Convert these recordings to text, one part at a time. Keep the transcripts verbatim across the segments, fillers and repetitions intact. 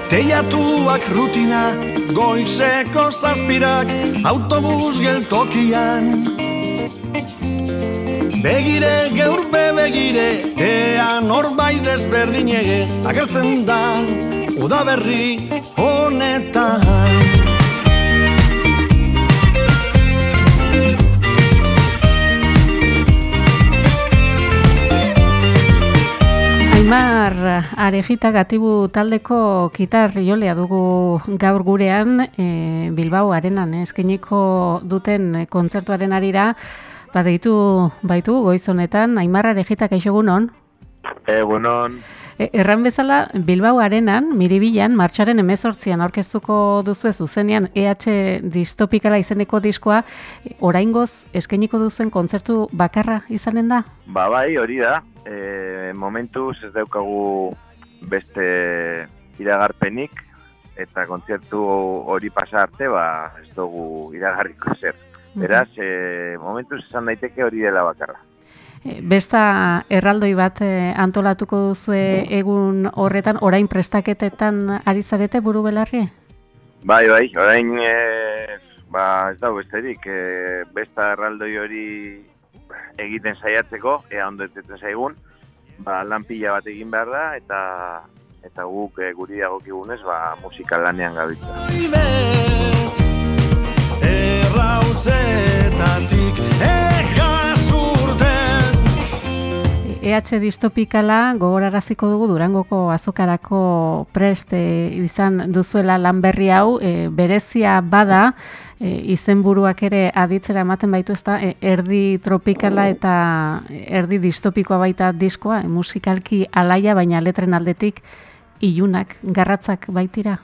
teiatuak rutina, goizeko zazpirak, autobus geltokian. Begire geurbe begire, ea norbait desberdinege, agertzen dan udaberri honetan. Aimar Arejita Gatibu taldeko gitar jolea dugu gaur gurean, e, Bilbao Arenan eskainiko duten kontzertuaren arira, badeitu baitu goiz honetan. Aimar Arejita, kaixo egunon? Egunon. E, erran bezala, Bilbao Arenan, Miribilan, martxoaren hemezortzian aurkeztuko duzue zuzenean E H Distopikala izeneko diskoa, oraingoz eskainiko duzuen kontzertu bakarra izanen da? Ba bai, hori da. E, momentuz ez daukagu beste iragarpenik, eta kontzertu hori pasa arte, ba, ez dugu iragarriko zer. Beraz, e, momentuz esan daiteke hori dela bakarra. Besta erraldoi bat antolatuko duzue egun horretan, orain prestaketetan ari zarete buru belarri? Bai, bai, orain e, ba, ez dago besterik, e, besta erraldoi hori egiten saiatzeko, ea ondo etetzen zaigun, ba, lan pila bat egin behar da, eta eta guk e, guri dagokigunez, ba, musikal lanean gabiltza. Errautzetatik E H Distopikala gogoraraziko dugu Durangoko azokarako prest e, izan duzuela lan berri hau, e, berezia bada, e, izenburuak ere aditzera ematen baitu ezta, e, erdi tropikala eta erdi distopikoa baita diskoa, e, musikalki alaia, baina letren aldetik ilunak, garratzak baitira.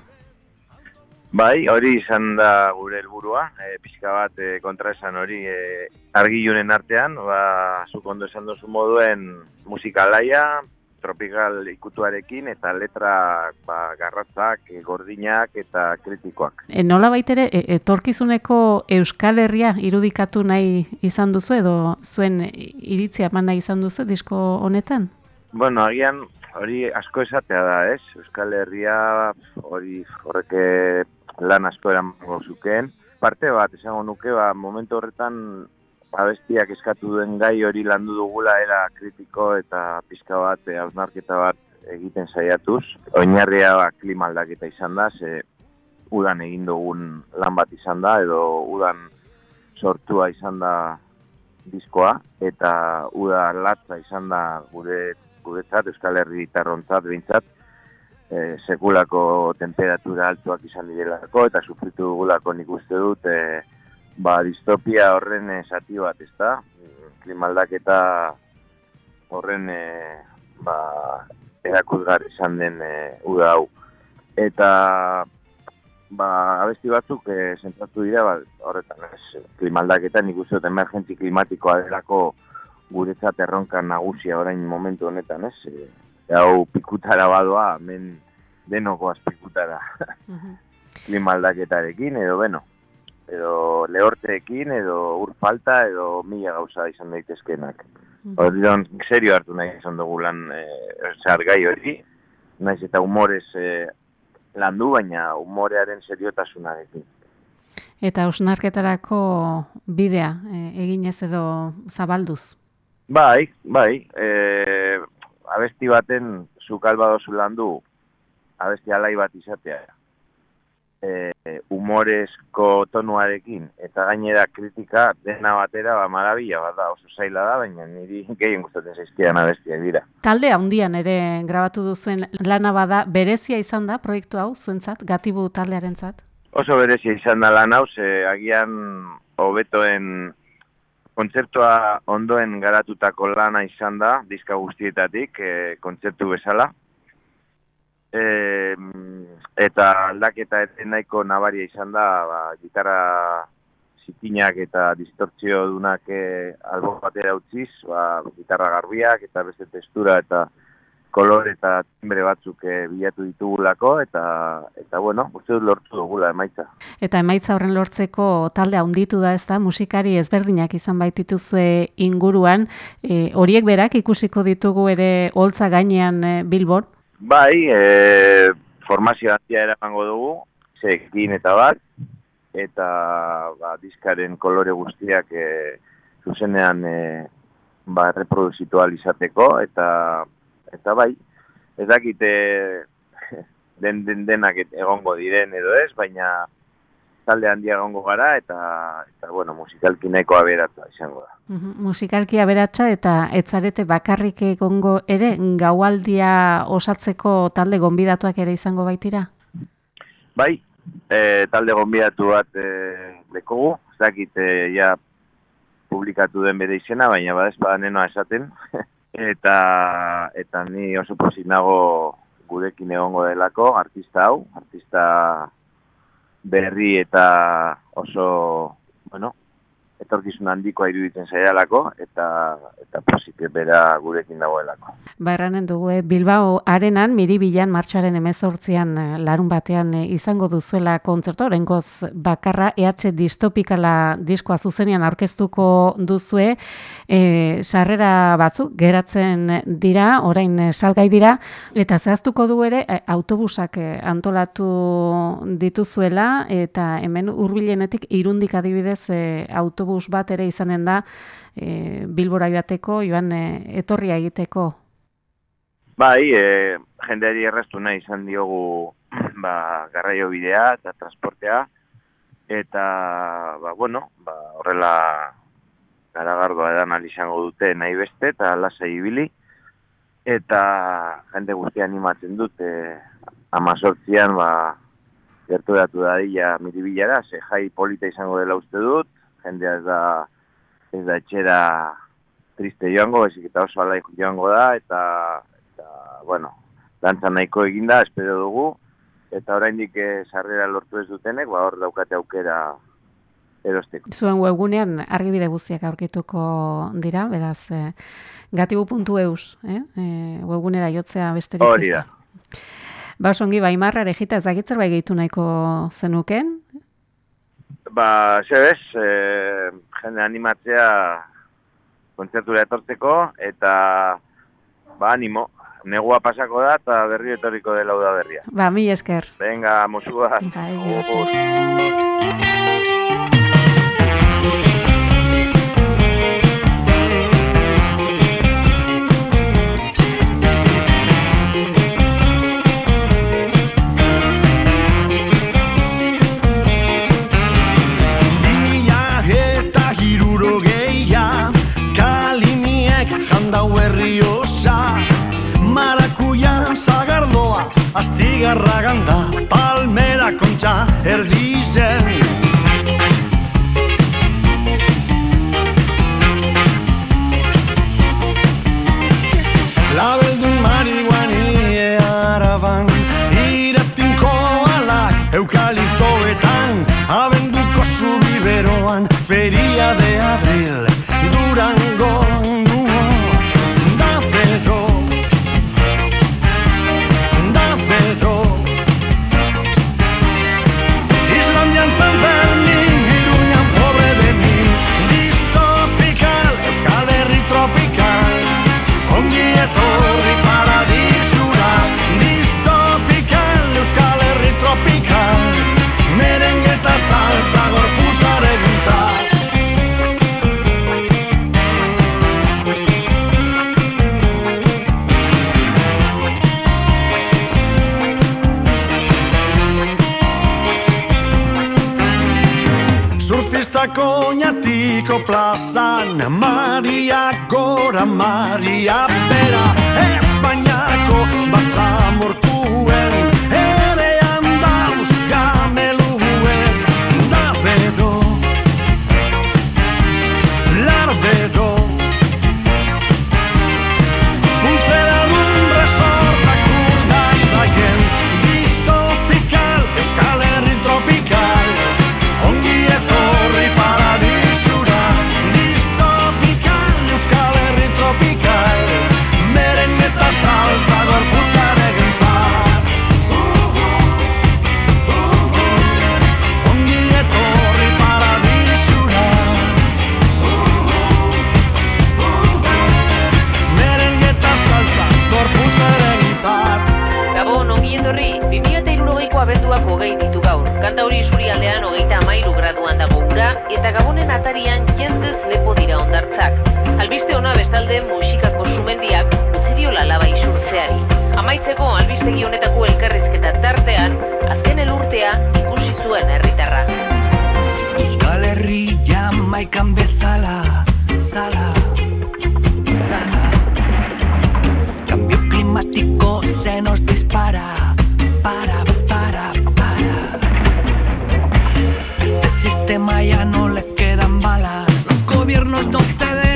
Bai, hori izan da gure helburua, e, pixka bat e, kontraesan hori e, argilunen artean, ba, zuk ondo esan duzu moduen musika alaia, tropikal ikutuarekin eta letra ba, garratzak, e, gordinak eta kritikoak. E, nola baitere, e, etorkizuneko Euskal Herria irudikatu nahi izan duzu edo zuen iritzia eman nahi izan duzu disko honetan? Bueno, agian hori asko esatea da, ez? Euskal Herria hori horreke lan asko eramango zukeen. Parte bat, esango nuke, ba, momentu horretan abestiak eskatu duen gai hori landu dugula era kritiko eta pizka bat, e, hausnarketa bat egiten saiatuz. Oinarria ba, klima aldaketa izan da, ze udan egin dugun lan bat izan da, edo udan sortua izan da diskoa, eta uda latza izan da gure guretzat, Euskal Herri gitarrontzat, behintzat, e, sekulako temperatura altuak izan direlako, eta sufritu dugulako nik uste dut, e, ba, distopia horren zati bat, ezta? Klimaldaketa horren e, ba, erakuzgar izan den e, uda hau. Eta ba, abesti batzuk e, zentratu dira, ba, horretan, ez, klimaldaketa nik uste dut emergentzi klimatikoa delako guretzat erronka nagusia orain momentu honetan, ez? E, hau pikutara badoa, hemen denokoaz pikutara. Uh-huh. Klima aldaketarekin, edo beno, edo lehorteekin, edo ur falta, edo mila gauza izan daitezkenak. Hori uh-huh. Serio hartu nahi izan dugu lan e, zargai hori, naiz eta humorez e, landu, baina humorearen seriotasunarekin. Eta hausnarketarako bidea e, eginez edo zabalduz? Bai, bai, e, abesti baten zuk albadozu landu, abesti alai bat izatea. E, humorezko tonuarekin, eta gainera kritika dena batera, ba, marabila bat da, oso zaila da, baina niri gehien gustatzen zaizkidan abestiak dira. Talde handian ere grabatu duzuen lana bada, berezia izan da proiektu hau, zuentzat, Gatibu taldearentzat? Oso berezia izan da lan hau, ze agian hobetoen kontzertua ondoen garatutako lana izan da, diska guztietatik, e, kontzertu bezala. E, eta aldaketa eten nahiko nabaria izan da, ba, gitarra zikinak eta distortzio dunak e, albo batera utziz, ba, gitarra garbiak eta beste testura eta kolor eta timbre batzuk e, bilatu ditugulako, eta, eta bueno, uste dut lortu dugula emaitza. Eta emaitza horren lortzeko talde handitu da, ez da, musikari ezberdinak izan baitituzue inguruan, e, horiek berak ikusiko ditugu ere holtza gainean e, Bilbon? Bai, e, formazio handia eramango dugu, zekin eta bat, eta ba, diskaren kolore guztiak e, zuzenean e, ba, reproduzitu ahal izateko, eta, eta bai, ez dakite den, den denak egongo diren edo ez, baina talde handia egongo gara, eta, eta bueno, musikalki nahiko aberatsa izango da. Uh-huh. Musikalki aberatsa eta etzarete bakarrik egongo ere, gaualdia osatzeko talde gonbidatuak ere izango baitira? Bai, e, talde gonbidatu bat e, dekogu, ez dakit e, ja publikatu den bere izena, baina badez badanenoa esaten, eta, eta ni oso pozik nago gurekin egongo delako, artista hau, artista berri eta oso, bueno, etorkizun handikoa iruditzen zaidalako, eta eta pozik bera gurekin dagoelako. Ba, erranen dugu, eh? Bilbao Arenan, Miribilan martxoaren hemezortzian larun batean izango duzuela kontzertu, oraingoz bakarra E H Distopikala diskoa zuzenean aurkeztuko duzue, e, sarrera batzuk geratzen dira, orain salgai dira, eta zehaztuko du ere autobusak antolatu dituzuela, eta hemen hurbilenetik Irundik adibidez e, autobus bat ere izanen da e, Bilbora joateko, joan e, etorria egiteko. Bai, e, jendeari erraztu nahi izan diogu ba, garraio bidea eta transportea, eta ba, bueno, ba, horrela garagardoa edan izango dute nahi beste, eta lasai ibili, eta jende guztia animatzen dute amazortzian ba, gerturatu da dira Miribilara, ze jai polita izango dela uste dut, jendea ez da, ez da etxera triste joango, ezik eta oso alai joango da, eta, eta bueno, dantza nahiko eginda, espero dugu, eta oraindik sarrera lortu ez dutenek, ba hor daukate aukera erosteko. Zuen webgunean argibide guztiak aurkituko dira, beraz, eh, gatibu puntu eus, eh? eh, webgunera jotzea besterik. Hori da. Ba, osongi, Baimarra Erejita ez dakitzer bai gehitu nahiko zenuken? Ba, zebez, e, jende animatzea kontzertura etortzeko, eta ba, animo, negua pasako da, eta berri etorriko dela uda berria. Ba, mi esker. Venga, musua. Bai, Astigarra ganda, palmera kontxa erdizen. Labeldu marihuani araban, iratinko alak eukaliptoetan, abenduko zubiberoan, feria de abril, Durango. Oñatiko plazan, Maria gora, Maria bera, Espainiako basamortuen, erean dauz gameluek, da bedo, lar bedo, untzera dun resortak urdai daien, distopikal, Euskal Herri tropikal, ongi etorri paradisura, distopikal, Euskal Herri tropikal, meren eta salsa gorpuzaren gentza. etorri, bi mila hirurogeiko abenduak hogei ditu gaur. Kantauri isurialdean hogeita hamairu graduan dago ura, eta Gabonen atarian jendez lepo dira hondartzak. Albiste ona bestalde musikako sumendiak utzi diola laba isurtzeari. Amaitzeko albistegi honetako elkarrizketa tartean, azken elurtea ikusi zuen herritarra. Euskal Herri Jamaikan bezala, sala, sala. Cambio climático se nos dispara, para, para, para. A este sistema ya no le quedan balas. Los gobiernos no te dejan